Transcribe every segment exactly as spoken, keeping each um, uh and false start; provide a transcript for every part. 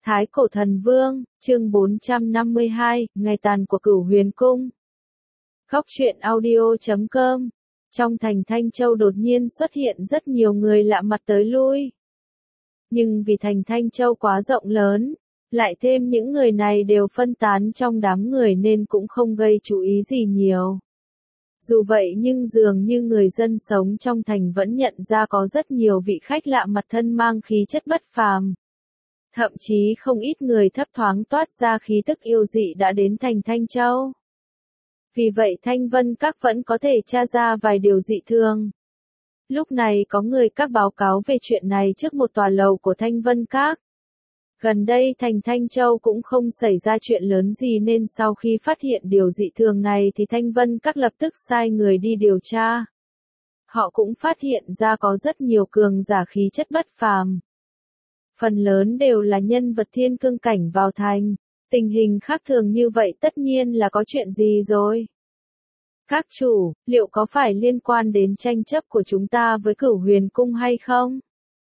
Thái Cổ Thần Vương, chương bốn trăm năm mươi hai, Ngày tàn của Cửu Huyền Cung. Góc truyện audio chấm com. Trong thành Thanh Châu đột nhiên xuất hiện rất nhiều người lạ mặt tới lui. Nhưng vì thành Thanh Châu quá rộng lớn, lại thêm những người này đều phân tán trong đám người nên cũng không gây chú ý gì nhiều. Dù vậy nhưng dường như người dân sống trong thành vẫn nhận ra có rất nhiều vị khách lạ mặt thân mang khí chất bất phàm. Thậm chí không ít người thấp thoáng toát ra khí tức yêu dị đã đến thành Thanh Châu. Vì vậy Thanh Vân Các vẫn có thể tra ra vài điều dị thường. Lúc này có người các báo cáo về chuyện này trước một tòa lầu của Thanh Vân Các. Gần đây thành Thanh Châu cũng không xảy ra chuyện lớn gì nên sau khi phát hiện điều dị thường này thì Thanh Vân Các lập tức sai người đi điều tra. Họ cũng phát hiện ra có rất nhiều cường giả khí chất bất phàm. Phần lớn đều là nhân vật thiên cương cảnh vào thành. Tình hình khác thường như vậy tất nhiên là có chuyện gì rồi. Các chủ, liệu có phải liên quan đến tranh chấp của chúng ta với Cửu Huyền Cung hay không?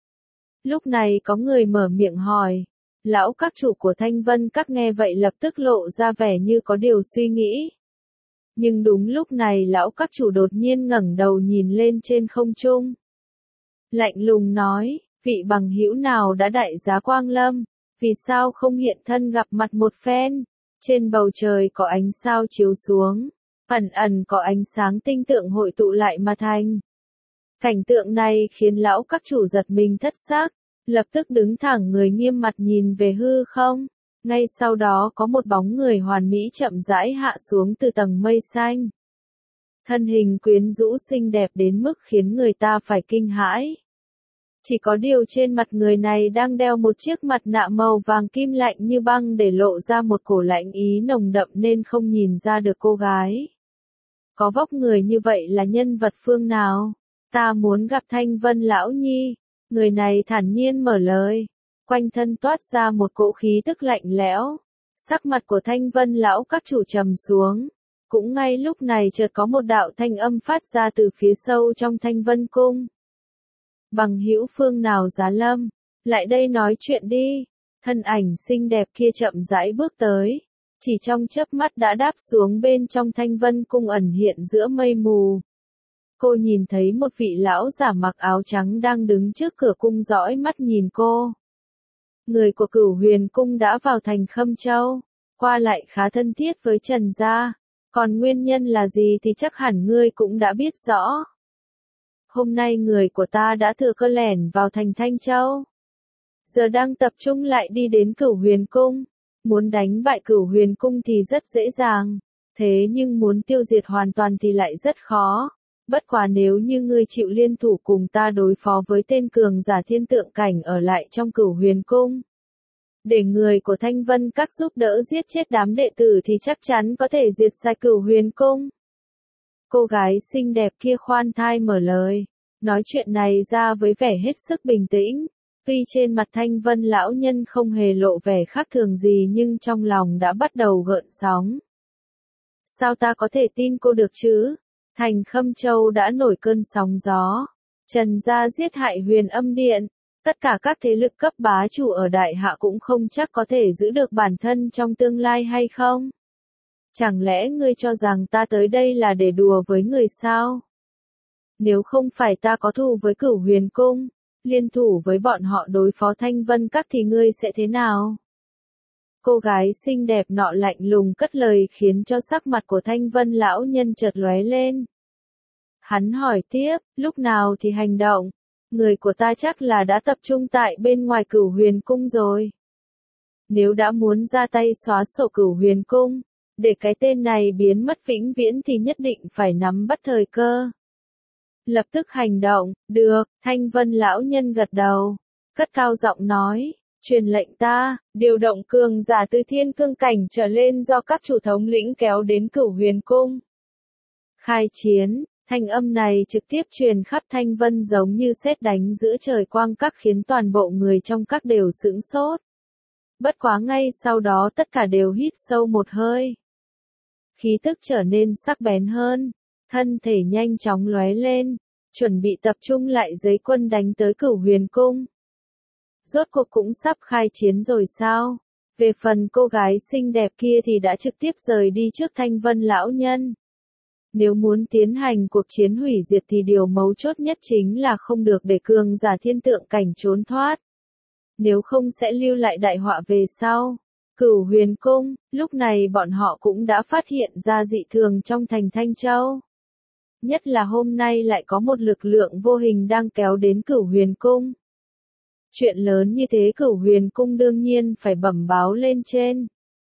Lúc này có người mở miệng hỏi. Lão các chủ của Thanh Vân Các nghe vậy lập tức lộ ra vẻ như có điều suy nghĩ. Nhưng đúng lúc này lão các chủ đột nhiên ngẩng đầu nhìn lên trên không trung. Lạnh lùng nói, vị bằng hữu nào đã đại giá quang lâm, vì sao không hiện thân gặp mặt một phen? Trên bầu trời có ánh sao chiếu xuống, ẩn ẩn có ánh sáng tinh tượng hội tụ lại mà thành. Cảnh tượng này khiến lão các chủ giật mình thất xác, lập tức đứng thẳng người nghiêm mặt nhìn về hư không. Ngay sau đó có một bóng người hoàn mỹ chậm rãi hạ xuống từ tầng mây xanh. Thân hình quyến rũ xinh đẹp đến mức khiến người ta phải kinh hãi. Chỉ có điều trên mặt người này đang đeo một chiếc mặt nạ màu vàng kim lạnh như băng để lộ ra một cổ lạnh ý nồng đậm nên không nhìn ra được cô gái. Có vóc người như vậy là nhân vật phương nào? Ta muốn gặp Thanh Vân Lão Nhi. Người này thản nhiên mở lời. Quanh thân toát ra một cỗ khí tức lạnh lẽo. Sắc mặt của Thanh Vân Lão các chủ trầm xuống. Cũng ngay lúc này chợt có một đạo thanh âm phát ra từ phía sâu trong Thanh Vân Cung. Bằng hữu phương nào giá lâm, lại đây nói chuyện đi. Thân ảnh xinh đẹp kia chậm rãi bước tới, chỉ trong chớp mắt đã đáp xuống bên trong Thanh Vân Cung ẩn hiện giữa mây mù. Cô nhìn thấy một vị lão giả mặc áo trắng đang đứng trước cửa cung dõi mắt nhìn cô. Người của Cửu Huyền Cung đã vào thành Khâm Châu, qua lại khá thân thiết với Trần gia, còn nguyên nhân là gì thì chắc hẳn ngươi cũng đã biết rõ. Hôm nay người của ta đã thừa cơ lẻn vào thành Thanh Châu. Giờ đang tập trung lại đi đến Cửu Huyền Cung. Muốn đánh bại Cửu Huyền Cung thì rất dễ dàng. Thế nhưng muốn tiêu diệt hoàn toàn thì lại rất khó. Bất quá nếu như ngươi chịu liên thủ cùng ta đối phó với tên cường giả thiên tượng cảnh ở lại trong Cửu Huyền Cung. Để người của Thanh Vân Các giúp đỡ giết chết đám đệ tử thì chắc chắn có thể diệt sạch Cửu Huyền Cung. Cô gái xinh đẹp kia khoan thai mở lời, nói chuyện này ra với vẻ hết sức bình tĩnh. Tuy trên mặt Thanh Vân lão nhân không hề lộ vẻ khác thường gì nhưng trong lòng đã bắt đầu gợn sóng. Sao ta có thể tin cô được chứ? Thành Khâm Châu đã nổi cơn sóng gió. Trần gia giết hại Huyền Âm Điện. Tất cả các thế lực cấp bá chủ ở Đại Hạ cũng không chắc có thể giữ được bản thân trong tương lai hay không? Chẳng lẽ ngươi cho rằng ta tới đây là để đùa với người sao? Nếu không phải ta có thù với Cửu Huyền Cung, liên thủ với bọn họ đối phó Thanh Vân Các thì ngươi sẽ thế nào? Cô gái xinh đẹp nọ lạnh lùng cất lời khiến cho sắc mặt của Thanh Vân lão nhân chợt lóe lên. Hắn hỏi tiếp, lúc nào thì hành động? Người của ta chắc là đã tập trung tại bên ngoài Cửu Huyền Cung rồi. Nếu đã muốn ra tay xóa sổ Cửu Huyền Cung, để cái tên này biến mất vĩnh viễn thì nhất định phải nắm bắt thời cơ. Lập tức hành động, được, Thanh Vân lão nhân gật đầu, cất cao giọng nói, truyền lệnh ta, điều động cường giả từ thiên cương cảnh trở lên do các chủ thống lĩnh kéo đến Cửu Huyền Cung. Khai chiến, thanh âm này trực tiếp truyền khắp Thanh Vân giống như sét đánh giữa trời quang các khiến toàn bộ người trong các đều sững sốt. Bất quá ngay sau đó tất cả đều hít sâu một hơi. Khí tức trở nên sắc bén hơn, thân thể nhanh chóng lóe lên, chuẩn bị tập trung lại giấy quân đánh tới Cửu Huyền Cung. Rốt cuộc cũng sắp khai chiến rồi sao? Về phần cô gái xinh đẹp kia thì đã trực tiếp rời đi trước Thanh Vân lão nhân. Nếu muốn tiến hành cuộc chiến hủy diệt thì điều mấu chốt nhất chính là không được để cường giả thiên tượng cảnh trốn thoát. Nếu không sẽ lưu lại đại họa về sau. Cửu Huyền Cung, lúc này bọn họ cũng đã phát hiện ra dị thường trong thành Thanh Châu. Nhất là hôm nay lại có một lực lượng vô hình đang kéo đến Cửu Huyền Cung. Chuyện lớn như thế Cửu Huyền Cung đương nhiên phải bẩm báo lên trên.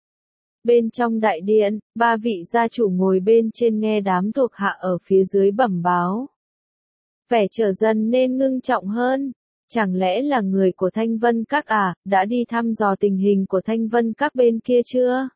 Bên trong đại điện, ba vị gia chủ ngồi bên trên nghe đám thuộc hạ ở phía dưới bẩm báo. Vẻ trở dần nên ngưng trọng hơn. Chẳng lẽ là người của Thanh Vân Các à, đã đi thăm dò tình hình của Thanh Vân Các bên kia chưa?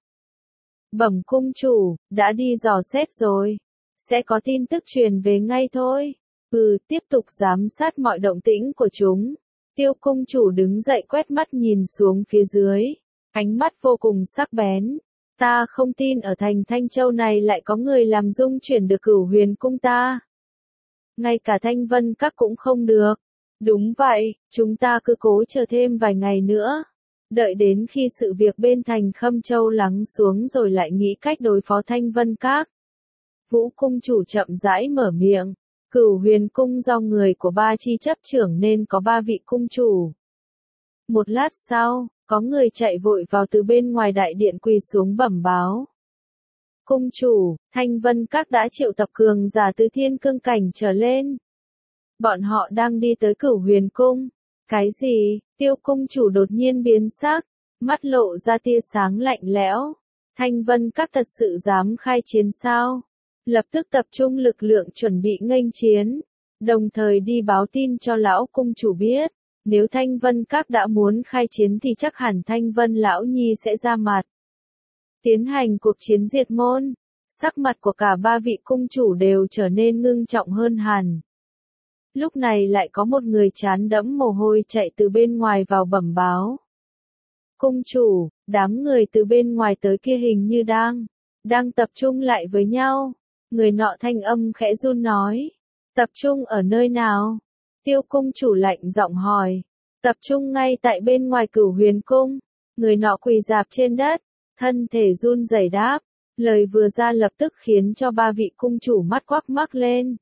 Bẩm cung chủ, đã đi dò xét rồi. Sẽ có tin tức truyền về ngay thôi. Ừ, tiếp tục giám sát mọi động tĩnh của chúng. Tiêu cung chủ đứng dậy quét mắt nhìn xuống phía dưới. Ánh mắt vô cùng sắc bén. Ta không tin ở thành Thanh Châu này lại có người làm dung chuyển được Cửu Huyền Cung ta. Ngay cả Thanh Vân Các cũng không được. Đúng vậy, chúng ta cứ cố chờ thêm vài ngày nữa. Đợi đến khi sự việc bên thành Khâm Châu lắng xuống rồi lại nghĩ cách đối phó Thanh Vân Các. Vũ cung chủ chậm rãi mở miệng. Cửu Huyền Cung do người của ba chi chấp trưởng nên có ba vị cung chủ. Một lát sau, có người chạy vội vào từ bên ngoài đại điện quỳ xuống bẩm báo. Cung chủ, Thanh Vân Các đã triệu tập cường giả từ thiên cương cảnh trở lên. Bọn họ đang đi tới Cửu Huyền Cung. Cái gì? Tiêu cung chủ đột nhiên biến sắc, mắt lộ ra tia sáng lạnh lẽo. Thanh Vân Các thật sự dám khai chiến sao? Lập tức tập trung lực lượng chuẩn bị nghênh chiến, đồng thời đi báo tin cho lão cung chủ biết. Nếu Thanh Vân Các đã muốn khai chiến thì chắc hẳn Thanh Vân lão nhi sẽ ra mặt. Tiến hành cuộc chiến diệt môn. Sắc mặt của cả ba vị cung chủ đều trở nên ngưng trọng hơn hẳn. Lúc này lại có một người trán đẫm mồ hôi chạy từ bên ngoài vào bẩm báo. Cung chủ, đám người từ bên ngoài tới kia hình như đang, đang tập trung lại với nhau. Người nọ thanh âm khẽ run nói. Tập trung ở nơi nào? Tiêu cung chủ lạnh giọng hỏi. Tập trung ngay tại bên ngoài Cửu Huyền Cung. Người nọ quỳ rạp trên đất, thân thể run rẩy đáp. Lời vừa ra lập tức khiến cho ba vị cung chủ mắt quắc mắc lên.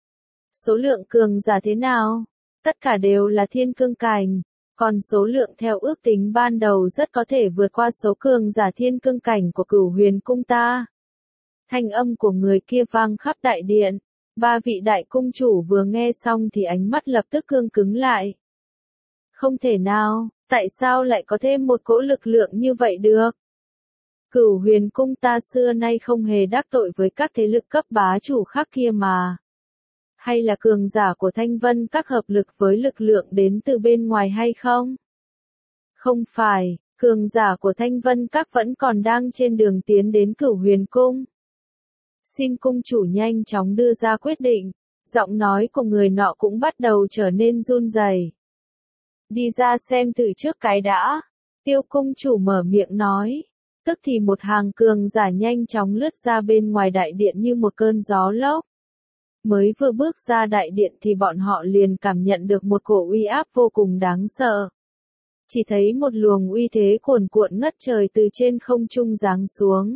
Số lượng cường giả thế nào? Tất cả đều là thiên cương cảnh, còn số lượng theo ước tính ban đầu rất có thể vượt qua số cường giả thiên cương cảnh của Cửu Huyền Cung ta. Thanh âm của người kia vang khắp đại điện. Ba vị đại cung chủ vừa nghe xong thì ánh mắt lập tức cương cứng lại. Không thể nào, tại sao lại có thêm một cỗ lực lượng như vậy được? Cửu Huyền Cung ta xưa nay không hề đắc tội với các thế lực cấp bá chủ khác kia mà. Hay là cường giả của Thanh Vân Các hợp lực với lực lượng đến từ bên ngoài hay không? Không phải, cường giả của Thanh Vân Các vẫn còn đang trên đường tiến đến Cửu Huyền Cung. Xin cung chủ nhanh chóng đưa ra quyết định. Giọng nói của người nọ cũng bắt đầu trở nên run rẩy. Đi ra xem thử trước cái đã. Tiêu cung chủ mở miệng nói. Tức thì một hàng cường giả nhanh chóng lướt ra bên ngoài đại điện như một cơn gió lốc. Mới vừa bước ra đại điện thì bọn họ liền cảm nhận được một cổ uy áp vô cùng đáng sợ. Chỉ thấy một luồng uy thế cuồn cuộn ngất trời từ trên không trung giáng xuống.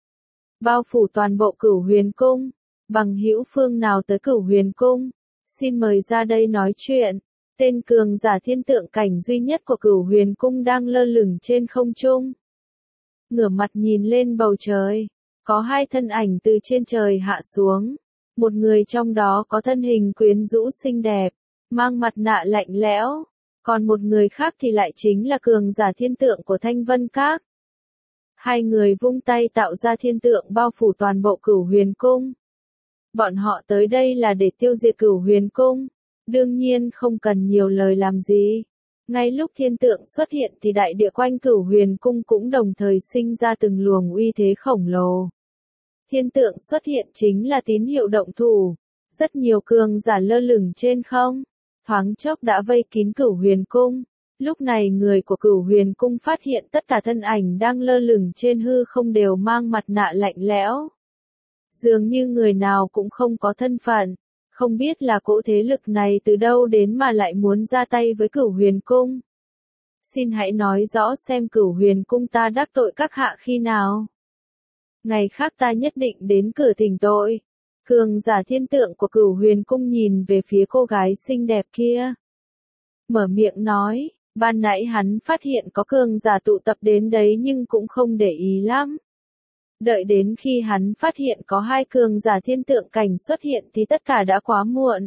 Bao phủ toàn bộ Cửu Huyền Cung. Bằng hữu phương nào tới Cửu Huyền Cung? Xin mời ra đây nói chuyện. Tên cường giả thiên tượng cảnh duy nhất của Cửu Huyền Cung đang lơ lửng trên không trung. Ngửa mặt nhìn lên bầu trời. Có hai thân ảnh từ trên trời hạ xuống. Một người trong đó có thân hình quyến rũ xinh đẹp, mang mặt nạ lạnh lẽo. Còn một người khác thì lại chính là cường giả thiên tượng của Thanh Vân Các. Hai người vung tay tạo ra thiên tượng bao phủ toàn bộ Cửu Huyền Cung. Bọn họ tới đây là để tiêu diệt Cửu Huyền Cung. Đương nhiên không cần nhiều lời làm gì. Ngay lúc thiên tượng xuất hiện thì đại địa quanh Cửu Huyền Cung cũng đồng thời sinh ra từng luồng uy thế khổng lồ. Thiên tượng xuất hiện chính là tín hiệu động thủ. Rất nhiều cường giả lơ lửng trên không. Thoáng chốc đã vây kín Cửu Huyền Cung. Lúc này người của Cửu Huyền Cung phát hiện tất cả thân ảnh đang lơ lửng trên hư không đều mang mặt nạ lạnh lẽo. Dường như người nào cũng không có thân phận. Không biết là cỗ thế lực này từ đâu đến mà lại muốn ra tay với Cửu Huyền Cung. xin hãy nói rõ xem Cửu Huyền Cung ta đắc tội các hạ khi nào. Ngày khác ta nhất định đến cửa thỉnh tội. Cường giả thiên tượng của Cửu Huyền Cung nhìn về phía cô gái xinh đẹp kia. Mở miệng nói, ban nãy hắn phát hiện có cường giả tụ tập đến đấy nhưng cũng không để ý lắm. Đợi đến khi hắn phát hiện có hai cường giả thiên tượng cảnh xuất hiện thì tất cả đã quá muộn.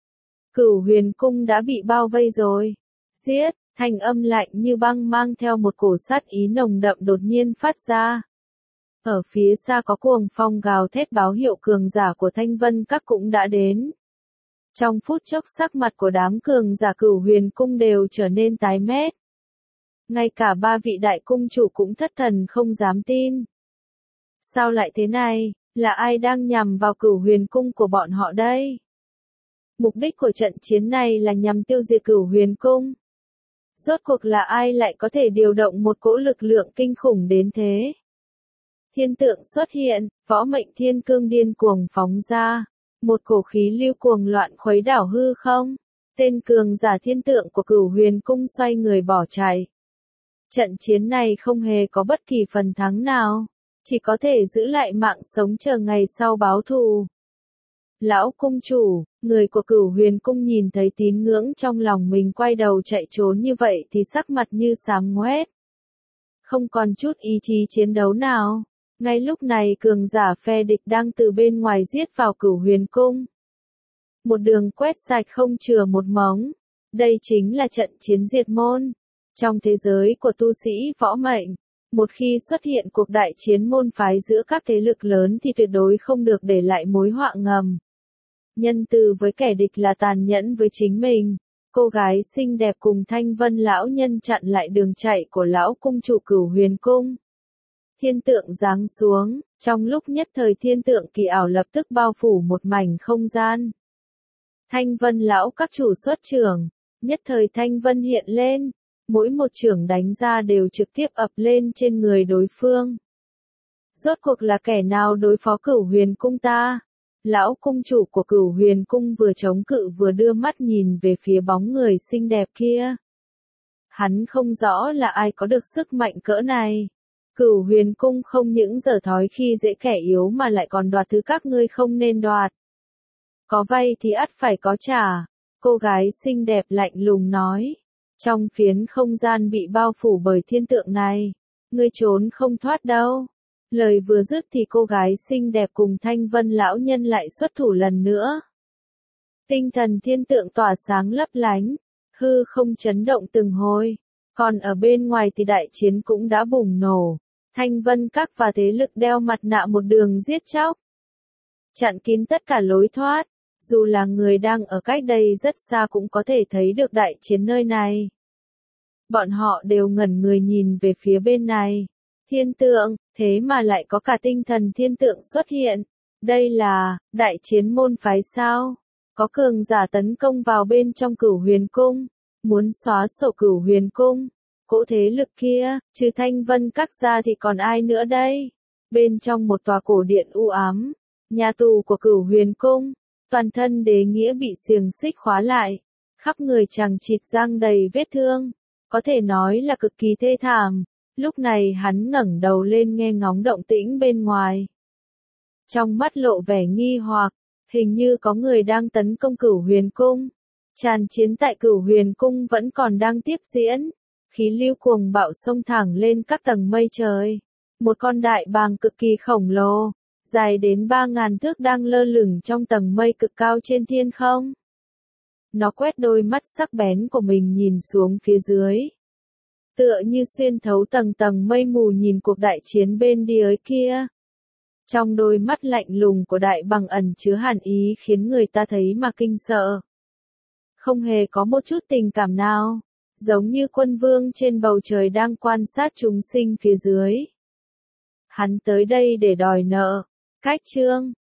Cửu Huyền Cung đã bị bao vây rồi. Giết, thanh âm lạnh như băng mang theo một cổ sát ý nồng đậm đột nhiên phát ra. Ở phía xa có cuồng phong gào thét báo hiệu cường giả của Thanh Vân Các cũng đã đến. Trong phút chốc sắc mặt của đám cường giả Cửu Huyền Cung đều trở nên tái mét. Ngay cả ba vị đại cung chủ cũng thất thần không dám tin. Sao lại thế này, là ai đang nhằm vào Cửu Huyền Cung của bọn họ đây? Mục đích của trận chiến này là nhằm tiêu diệt Cửu Huyền Cung. Rốt cuộc là ai lại có thể điều động một cỗ lực lượng kinh khủng đến thế? Thiên tượng xuất hiện, võ mệnh thiên cương điên cuồng phóng ra. Một cổ khí lưu cuồng loạn khuấy đảo hư không. Tên cường giả thiên tượng của Cửu Huyền Cung xoay người bỏ chạy. Trận chiến này không hề có bất kỳ phần thắng nào. Chỉ có thể giữ lại mạng sống chờ ngày sau báo thù. Lão cung chủ, người của Cửu Huyền Cung nhìn thấy tín ngưỡng trong lòng mình quay đầu chạy trốn như vậy thì sắc mặt như xám ngoét. Không còn chút ý chí chiến đấu nào. Ngay lúc này cường giả phe địch đang từ bên ngoài giết vào Cửu Huyền Cung. Một đường quét sạch không chừa một mống. Đây chính là trận chiến diệt môn. Trong thế giới của tu sĩ võ mệnh, một khi xuất hiện cuộc đại chiến môn phái giữa các thế lực lớn thì tuyệt đối không được để lại mối họa ngầm. Nhân từ với kẻ địch là tàn nhẫn với chính mình. Cô gái xinh đẹp cùng Thanh Vân lão nhân chặn lại đường chạy của lão cung chủ Cửu Huyền Cung. Thiên tượng giáng xuống, trong lúc nhất thời thiên tượng kỳ ảo lập tức bao phủ một mảnh không gian. Thanh Vân lão các chủ xuất trưởng, nhất thời Thanh Vân hiện lên, mỗi một trưởng đánh ra đều trực tiếp ập lên trên người đối phương. Rốt cuộc là kẻ nào đối phó Cửu Huyền Cung ta? Lão cung chủ của Cửu Huyền Cung vừa chống cự vừa đưa mắt nhìn về phía bóng người xinh đẹp kia. Hắn không rõ là ai có được sức mạnh cỡ này. Cửu Huyền Cung không những dở thói khi dễ kẻ yếu mà lại còn đoạt thứ các ngươi không nên đoạt. Có vay thì ắt phải có trả. Cô gái xinh đẹp lạnh lùng nói. Trong phiến không gian bị bao phủ bởi thiên tượng này, ngươi trốn không thoát đâu. Lời vừa dứt thì cô gái xinh đẹp cùng Thanh Vân lão nhân lại xuất thủ lần nữa. Tinh thần thiên tượng tỏa sáng lấp lánh, hư không chấn động từng hồi. Còn ở bên ngoài thì đại chiến cũng đã bùng nổ. Thanh Vân Các và thế lực đeo mặt nạ một đường giết chóc. Chặn kín tất cả lối thoát. Dù là người đang ở cách đây rất xa cũng có thể thấy được đại chiến nơi này. Bọn họ đều ngẩn người nhìn về phía bên này. Thiên tượng, thế mà lại có cả tinh thần thiên tượng xuất hiện. Đây là, đại chiến môn phái sao? Có cường giả tấn công vào bên trong Cửu Huyền Cung. Muốn xóa sổ Cửu Huyền Cung. Cỗ thế lực kia, trừ Thanh Vân Các ra thì còn ai nữa đây? Bên trong một tòa cổ điện u ám, nhà tù của Cửu Huyền Cung, toàn thân Đế Nghĩa bị xiềng xích khóa lại, khắp người chằng chịt răng đầy vết thương, có thể nói là cực kỳ thê thảm. Lúc này hắn ngẩng đầu lên nghe ngóng động tĩnh bên ngoài. Trong mắt lộ vẻ nghi hoặc, hình như có người đang tấn công Cửu Huyền Cung. Tràn chiến tại Cửu Huyền Cung vẫn còn đang tiếp diễn. Khí lưu cuồng bạo xông thẳng lên các tầng mây trời. Một con đại bàng cực kỳ khổng lồ, dài đến ba ngàn thước đang lơ lửng trong tầng mây cực cao trên thiên không. Nó quét đôi mắt sắc bén của mình nhìn xuống phía dưới. Tựa như xuyên thấu tầng tầng mây mù nhìn cuộc đại chiến bên đĩa kia. Trong đôi mắt lạnh lùng của đại bàng ẩn chứa hàn ý khiến người ta thấy mà kinh sợ. Không hề có một chút tình cảm nào. Giống như quân vương trên bầu trời đang quan sát chúng sinh phía dưới. Hắn tới đây để đòi nợ. Cách chương